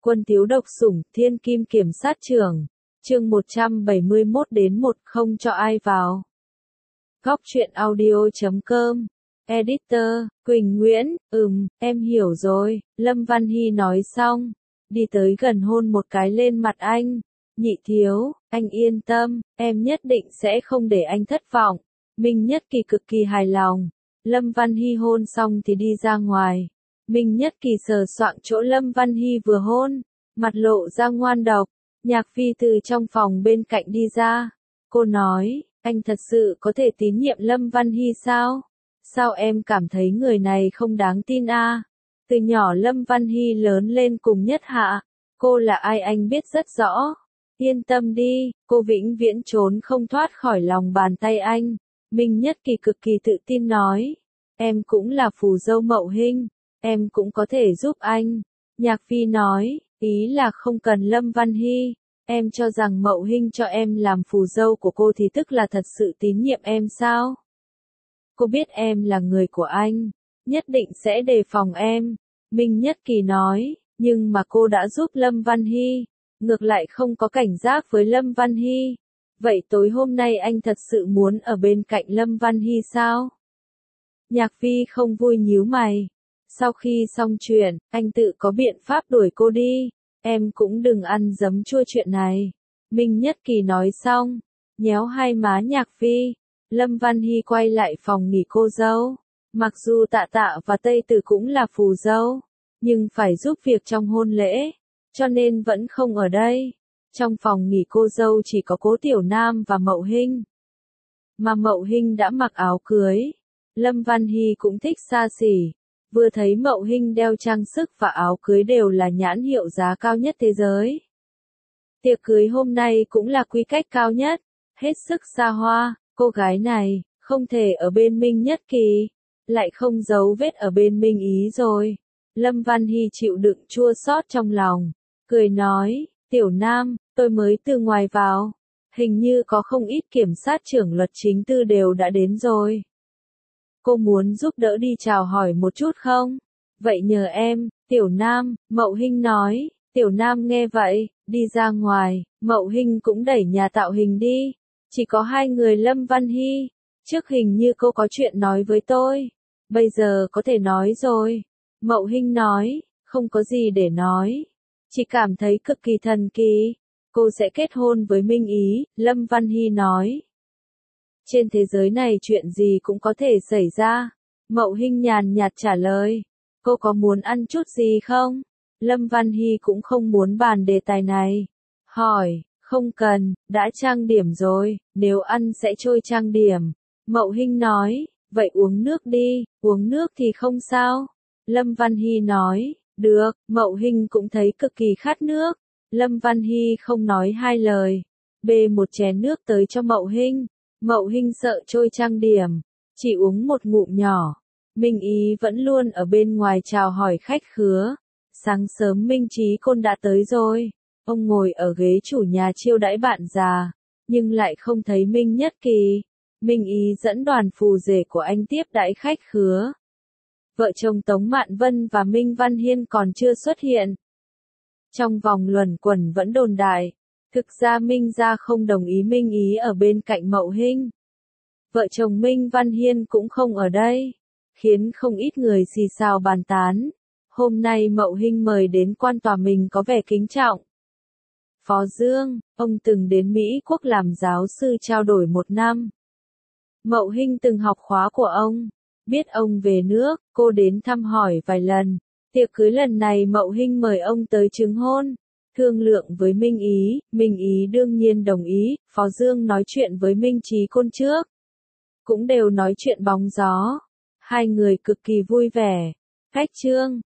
Quân Tiếu độc sủng, Thiên Kim Kiểm sát trưởng. Chương 171 đến 10 cho ai vào. Góc truyện audio.com. Editor, Quỳnh Nguyễn, em hiểu rồi, Lâm Văn Hy nói xong. Đi tới gần hôn một cái lên mặt anh. Nhị thiếu, anh yên tâm, em nhất định sẽ không để anh thất vọng. Minh Nhất Kỳ cực kỳ hài lòng. Lâm Văn Hy hôn xong thì đi ra ngoài. Minh Nhất Kỳ sờ soạng chỗ Lâm Văn Hy vừa hôn, mặt lộ ra ngoan độc. Nhạc Phi từ trong phòng bên cạnh đi ra. Cô nói, anh thật sự có thể tín nhiệm Lâm Văn Hy sao? Sao em cảm thấy người này không đáng tin à? Từ nhỏ Lâm Văn Hy lớn lên cùng Nhất Hạ. Cô là ai anh biết rất rõ. Yên tâm đi, cô vĩnh viễn trốn không thoát khỏi lòng bàn tay anh. Minh Nhất Kỳ cực kỳ tự tin nói. Em cũng là phù dâu Mậu Hinh. Em cũng có thể giúp anh. Nhạc Phi nói, ý là không cần Lâm Văn Hy. Em cho rằng Mậu Hinh cho em làm phù dâu của cô thì tức là thật sự tín nhiệm em sao? Cô biết em là người của anh, nhất định sẽ đề phòng em. Minh Nhất Kỳ nói, nhưng mà cô đã giúp Lâm Văn Hy, ngược lại không có cảnh giác với Lâm Văn Hy. Vậy tối hôm nay anh thật sự muốn ở bên cạnh Lâm Văn Hy sao? Nhạc Phi không vui nhíu mày. Sau khi xong chuyện, anh tự có biện pháp đuổi cô đi. Em cũng đừng ăn giấm chua chuyện này. Minh Nhất Kỳ nói xong, nhéo hai má Nhạc Phi. Lâm Văn Hy quay lại phòng nghỉ cô dâu. Mặc dù Tạ Tạ và Tây Tử cũng là phù dâu, nhưng phải giúp việc trong hôn lễ, cho nên vẫn không ở đây. Trong phòng nghỉ cô dâu chỉ có Cố Tiểu Nam và Mậu Hinh. Mà Mậu Hinh đã mặc áo cưới. Lâm Văn Hy cũng thích xa xỉ. Vừa thấy Mậu Hinh đeo trang sức và áo cưới đều là nhãn hiệu giá cao nhất thế giới. Tiệc cưới hôm nay cũng là quy cách cao nhất, hết sức xa hoa. Cô gái này, không thể ở bên Minh Nhất Kỳ, lại không giấu vết ở bên Minh Ý rồi. Lâm Văn Hy chịu đựng chua xót trong lòng, cười nói, Tiểu Nam, tôi mới từ ngoài vào, hình như có không ít kiểm sát trưởng luật chính tư đều đã đến rồi. Cô muốn giúp đỡ đi chào hỏi một chút không? Vậy nhờ em, Tiểu Nam, Mậu Hinh nói. Tiểu Nam nghe vậy, đi ra ngoài, Mậu Hinh cũng đẩy nhà tạo hình đi. Chỉ có hai người Lâm Văn Hy. Trước hình như cô có chuyện nói với tôi. Bây giờ có thể nói rồi. Mậu Hinh nói, không có gì để nói. Chỉ cảm thấy cực kỳ thần kỳ. Cô sẽ kết hôn với Minh Ý, Lâm Văn Hy nói. Trên thế giới này chuyện gì cũng có thể xảy ra. Mậu Hinh nhàn nhạt trả lời. Cô có muốn ăn chút gì không? Lâm Văn Hy cũng không muốn bàn đề tài này. Hỏi, không cần, đã trang điểm rồi, nếu ăn sẽ trôi trang điểm. Mậu Hinh nói, vậy uống nước đi, uống nước thì không sao. Lâm Văn Hy nói, được, Mậu Hinh cũng thấy cực kỳ khát nước. Lâm Văn Hy không nói hai lời, bê một chén nước tới cho Mậu Hinh. Mậu Hinh sợ trôi trang điểm, chỉ uống một ngụm nhỏ. Minh Ý vẫn luôn ở bên ngoài chào hỏi khách khứa. Sáng sớm Minh Chí Côn đã tới rồi. Ông ngồi ở ghế chủ nhà chiêu đãi bạn già, nhưng lại không thấy Minh Nhất Kỳ. Minh Ý dẫn đoàn phù rể của anh tiếp đãi khách khứa. Vợ chồng Tống Mạn Vân và Minh Văn Hiên còn chưa xuất hiện. Trong vòng luẩn quẩn vẫn đồn đại, thực ra Minh gia không đồng ý Minh Ý ở bên cạnh Mậu Hinh. Vợ chồng Minh Văn Hiên cũng không ở đây, khiến không ít người xì xào bàn tán. Hôm nay Mậu Hinh mời đến quan tòa mình có vẻ kính trọng. Phó Dương, ông từng đến Mỹ Quốc làm giáo sư trao đổi 1 năm. Mậu Hinh từng học khóa của ông, biết ông về nước, cô đến thăm hỏi vài lần. Tiệc cưới lần này Mậu Hinh mời ông tới chứng hôn, thương lượng với Minh Ý đương nhiên đồng ý. Phó Dương nói chuyện với Minh Chí Côn trước, cũng đều nói chuyện bóng gió. Hai người cực kỳ vui vẻ. Khách trương,